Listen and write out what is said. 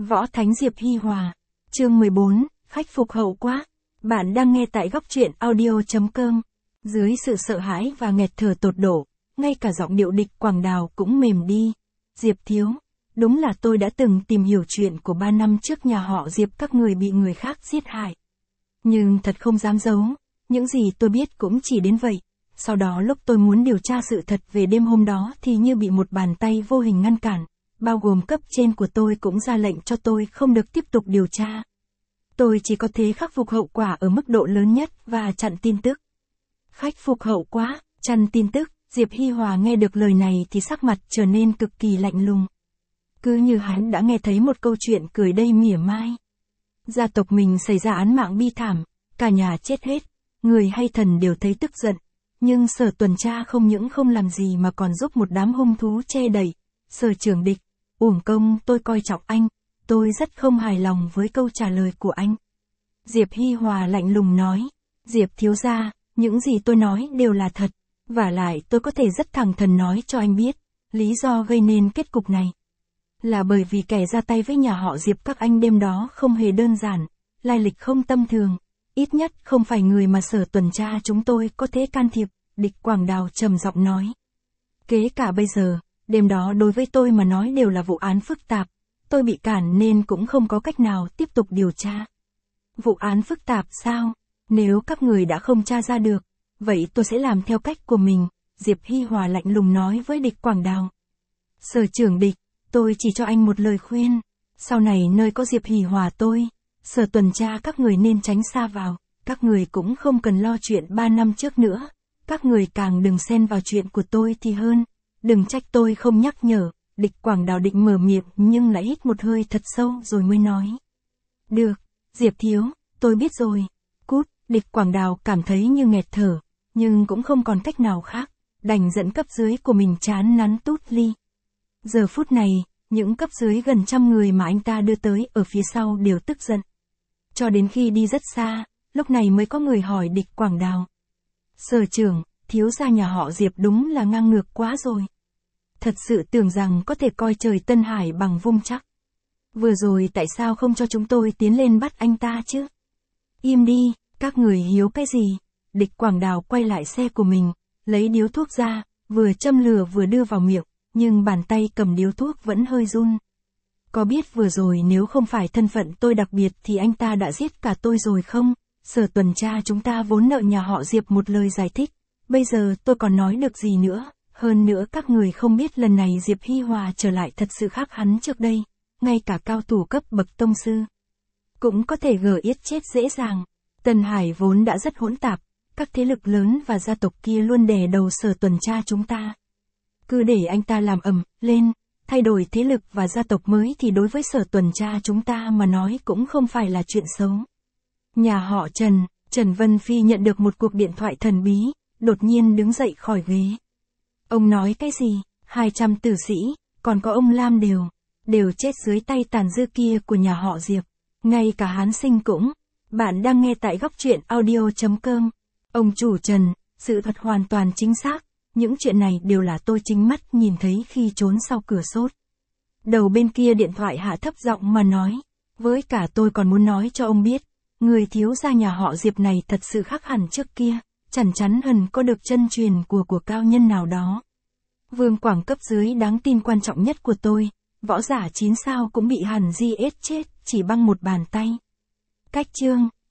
Võ Thánh Diệp Hi Hòa. Chương 14, khắc phục hậu quả. Bạn đang nghe tại góc truyện audio.com. Dưới sự sợ hãi và nghẹt thở tột độ, ngay cả giọng điệu Địch Quảng Đào cũng mềm đi. Diệp thiếu, đúng là tôi đã từng tìm hiểu chuyện của 3 năm trước nhà họ Diệp các người bị người khác giết hại. Nhưng thật không dám giấu, những gì tôi biết cũng chỉ đến vậy. Sau đó lúc tôi muốn điều tra sự thật về đêm hôm đó thì như bị một bàn tay vô hình ngăn cản, bao gồm cấp trên của tôi cũng ra lệnh cho tôi không được tiếp tục điều tra. Tôi chỉ có thể khắc phục hậu quả ở mức độ lớn nhất và chặn tin tức. Khắc phục hậu quả, chặn tin tức, Diệp Hi Hòa nghe được lời này thì sắc mặt trở nên cực kỳ lạnh lùng. Cứ như hắn đã nghe thấy một câu chuyện cười đầy mỉa mai. Gia tộc mình xảy ra án mạng bi thảm, cả nhà chết hết, người hay thần đều thấy tức giận. Nhưng Sở tuần tra không những không làm gì mà còn giúp một đám hung thú che đậy. Sở trưởng Địch, uổng công tôi coi trọng anh, tôi rất không hài lòng với câu trả lời của anh. Diệp Hi Hòa lạnh lùng nói, Diệp thiếu gia, những gì tôi nói đều là thật, vả lại tôi có thể rất thẳng thắn nói cho anh biết, lý do gây nên kết cục này. Là bởi vì kẻ ra tay với nhà họ Diệp các anh đêm đó không hề đơn giản, lai lịch không tầm thường, ít nhất không phải người mà Sở tuần tra chúng tôi có thể can thiệp, Địch Quảng Đào trầm giọng nói. Kể cả bây giờ, đêm đó đối với tôi mà nói đều là vụ án phức tạp, tôi bị cản nên cũng không có cách nào tiếp tục điều tra. Vụ án phức tạp sao? Nếu các người đã không tra ra được, vậy tôi sẽ làm theo cách của mình, Diệp Hi Hòa lạnh lùng nói với Địch Quảng Đào. Sở trưởng Địch, tôi chỉ cho anh một lời khuyên, sau này nơi có Diệp Hi Hòa tôi, Sở tuần tra các người nên tránh xa vào, các người cũng không cần lo chuyện 3 năm trước nữa, các người càng đừng xen vào chuyện của tôi thì hơn, đừng trách tôi không nhắc nhở. Địch Quảng Đào định mở miệng nhưng lại hít một hơi thật sâu rồi mới nói. Được, Diệp thiếu, tôi biết rồi. Cút, Địch Quảng Đào cảm thấy như nghẹt thở, nhưng cũng không còn cách nào khác, đành dẫn cấp dưới của mình chán nắn tút ly. Giờ phút này, những cấp dưới gần 100 người mà anh ta đưa tới ở phía sau đều tức giận. Cho đến khi đi rất xa, lúc này mới có người hỏi Địch Quảng Đào. Sở trưởng, thiếu gia nhà họ Diệp đúng là ngang ngược quá rồi. Thật sự tưởng rằng có thể coi trời Tân Hải bằng vung chắc. Vừa rồi tại sao không cho chúng tôi tiến lên bắt anh ta chứ? Im đi, các người hiếu cái gì? Địch Quảng Đào quay lại xe của mình, lấy điếu thuốc ra, vừa châm lửa vừa đưa vào miệng, nhưng bàn tay cầm điếu thuốc vẫn hơi run. Có biết vừa rồi nếu không phải thân phận tôi đặc biệt thì anh ta đã giết cả tôi rồi không? Sở tuần tra chúng ta vốn nợ nhà họ Diệp một lời giải thích, bây giờ tôi còn nói được gì nữa? Hơn nữa các người không biết lần này Diệp Hi Hòa trở lại thật sự khác hắn trước đây, ngay cả cao thủ cấp bậc tông sư cũng có thể gờ yết chết dễ dàng. Tân Hải vốn đã rất hỗn tạp, các thế lực lớn và gia tộc kia luôn đè đầu Sở tuần tra chúng ta. Cứ để anh ta làm ầm lên, thay đổi thế lực và gia tộc mới thì đối với Sở tuần tra chúng ta mà nói cũng không phải là chuyện xấu. Nhà họ Trần Vân Phi nhận được một cuộc điện thoại thần bí, đột nhiên đứng dậy khỏi ghế. Ông nói cái gì? 200 tử sĩ, còn có ông Lam đều chết dưới tay tàn dư kia của nhà họ Diệp. Ngay cả Hán Sinh cũng. Bạn đang nghe tại góc truyện audio.com. Ông chủ Trần, sự thật hoàn toàn chính xác. Những chuyện này đều là tôi chính mắt nhìn thấy khi trốn sau cửa sốt. Đầu bên kia điện thoại hạ thấp giọng mà nói. Với cả tôi còn muốn nói cho ông biết, người thiếu gia nhà họ Diệp này thật sự khác hẳn trước kia. Chắn chắn hẳn có được chân truyền của cao nhân nào đó. Vương Quảng cấp dưới đáng tin quan trọng nhất của tôi, võ giả 9 sao cũng bị hẳn giết chết chỉ bằng một bàn tay. Cách chương